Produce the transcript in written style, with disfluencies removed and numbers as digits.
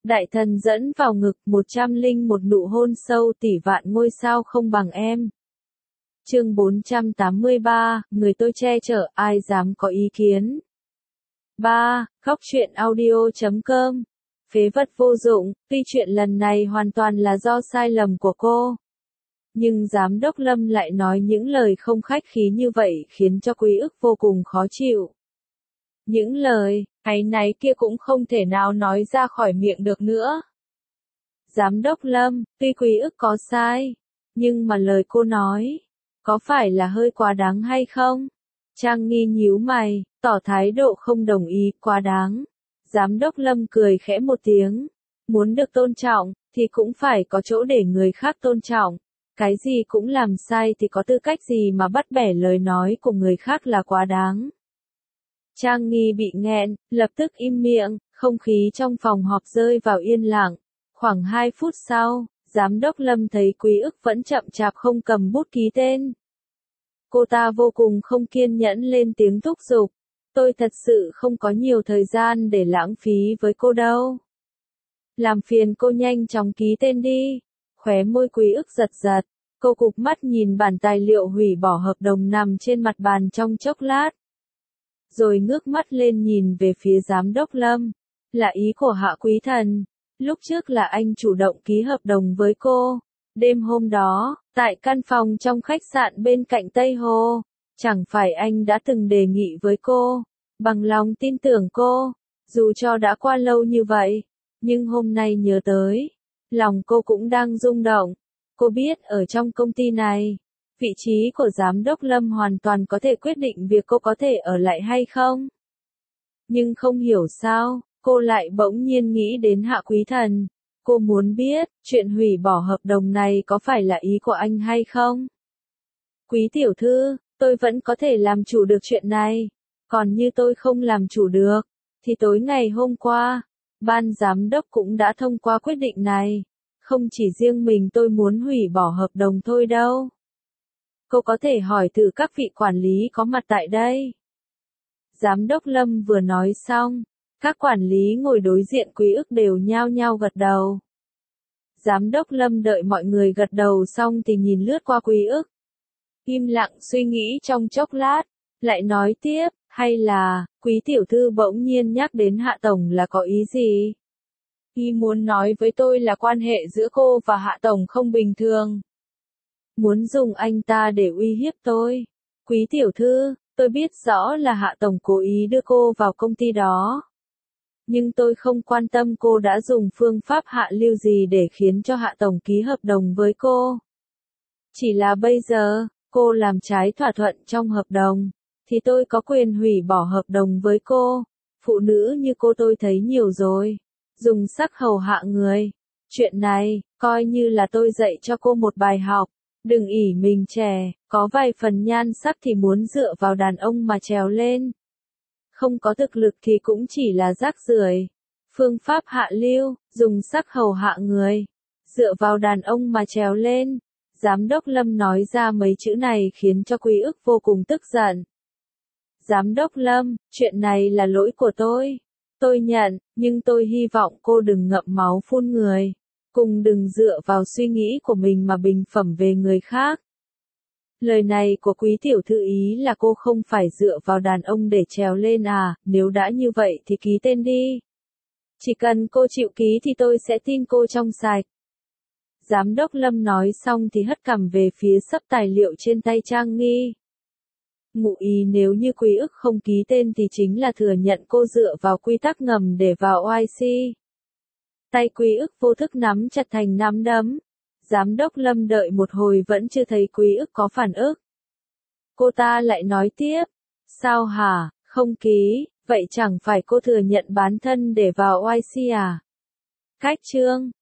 Đại thần dẫn vào ngực 101 nụ hôn sâu tỷ vạn ngôi sao không bằng em. Chương 483, người tôi che chở, ai dám có ý kiến. 3. Góc truyện audio.com. Phế vật vô dụng, tuy chuyện lần này hoàn toàn là do sai lầm của cô. Nhưng giám đốc Lâm lại nói những lời không khách khí như vậy khiến cho Quý Ức vô cùng khó chịu. Những lời áy náy kia cũng không thể nào nói ra khỏi miệng được nữa. Giám đốc Lâm, tuy Quý Ức có sai, nhưng mà lời cô nói, có phải là hơi quá đáng hay không? Trang Nghi nhíu mày, tỏ thái độ không đồng ý, quá đáng. Giám đốc Lâm cười khẽ một tiếng. Muốn được tôn trọng, thì cũng phải có chỗ để người khác tôn trọng. Cái gì cũng làm sai thì có tư cách gì mà bắt bẻ lời nói của người khác là quá đáng. Trang Nghi bị nghẹn, lập tức im miệng, không khí trong phòng họp rơi vào yên lặng. Khoảng 2 phút sau, giám đốc Lâm thấy Quý Ức vẫn chậm chạp không cầm bút ký tên. Cô ta vô cùng không kiên nhẫn lên tiếng thúc giục. Tôi thật sự không có nhiều thời gian để lãng phí với cô đâu. Làm phiền cô nhanh chóng ký tên đi. Khóe môi Quý Ức giật giật. Cô cụp mắt nhìn bản tài liệu hủy bỏ hợp đồng nằm trên mặt bàn trong chốc lát. Rồi ngước mắt lên nhìn về phía giám đốc Lâm. Là ý của Hạ Quý Thần. Lúc trước là anh chủ động ký hợp đồng với cô. Đêm hôm đó, tại căn phòng trong khách sạn bên cạnh Tây Hồ, chẳng phải anh đã từng đề nghị với cô, bằng lòng tin tưởng cô, dù cho đã qua lâu như vậy, nhưng hôm nay nhớ tới, lòng cô cũng đang rung động. Cô biết ở trong công ty này, vị trí của giám đốc Lâm hoàn toàn có thể quyết định việc cô có thể ở lại hay không. Nhưng không hiểu sao, cô lại bỗng nhiên nghĩ đến Hạ Quý Thần. Cô muốn biết, chuyện hủy bỏ hợp đồng này có phải là ý của anh hay không? Quý tiểu thư, tôi vẫn có thể làm chủ được chuyện này. Còn như tôi không làm chủ được, thì tối ngày hôm qua, ban giám đốc cũng đã thông qua quyết định này. Không chỉ riêng mình tôi muốn hủy bỏ hợp đồng thôi đâu. Cô có thể hỏi thử các vị quản lý có mặt tại đây. Giám đốc Lâm vừa nói xong. Các quản lý ngồi đối diện Quý Ức đều nhao nhao gật đầu. Giám đốc Lâm đợi mọi người gật đầu xong thì nhìn lướt qua Quý Ức. Im lặng suy nghĩ trong chốc lát, lại nói tiếp, hay là, Quý tiểu thư bỗng nhiên nhắc đến Hạ Tổng là có ý gì? Y muốn nói với tôi là quan hệ giữa cô và Hạ Tổng không bình thường. Muốn dùng anh ta để uy hiếp tôi. Quý tiểu thư, tôi biết rõ là Hạ Tổng cố ý đưa cô vào công ty đó. Nhưng tôi không quan tâm cô đã dùng phương pháp hạ lưu gì để khiến cho Hạ Tổng ký hợp đồng với cô. Chỉ là bây giờ, cô làm trái thỏa thuận trong hợp đồng, thì tôi có quyền hủy bỏ hợp đồng với cô. Phụ nữ như cô tôi thấy nhiều rồi. Dùng sắc hầu hạ người. Chuyện này, coi như là tôi dạy cho cô một bài học. Đừng ỷ mình trẻ, có vài phần nhan sắc thì muốn dựa vào đàn ông mà trèo lên. Không có thực lực thì cũng chỉ là rác rưởi. Phương pháp hạ lưu, dùng sắc hầu hạ người. Dựa vào đàn ông mà trèo lên. Giám đốc Lâm nói ra mấy chữ này khiến cho Quý Ức vô cùng tức giận. Giám đốc Lâm, chuyện này là lỗi của tôi. Tôi nhận, nhưng tôi hy vọng cô đừng ngậm máu phun người. Cùng đừng dựa vào suy nghĩ của mình mà bình phẩm về người khác. Lời này của Quý tiểu thư ý là cô không phải dựa vào đàn ông để trèo lên à, nếu đã như vậy thì ký tên đi. Chỉ cần cô chịu ký thì tôi sẽ tin cô trong sạch. Giám đốc Lâm nói xong thì hất cằm về phía xấp tài liệu trên tay Trang Nghi. Ngụ ý nếu như Quý Ức không ký tên thì chính là thừa nhận cô dựa vào quy tắc ngầm để vào OIC. Tay Quý Ức vô thức nắm chặt thành nắm đấm. Giám đốc Lâm đợi một hồi vẫn chưa thấy Quý Ức có phản ứng. Cô ta lại nói tiếp. Sao hả, không ký, vậy chẳng phải cô thừa nhận bán thân để vào OIC à? Cách chương.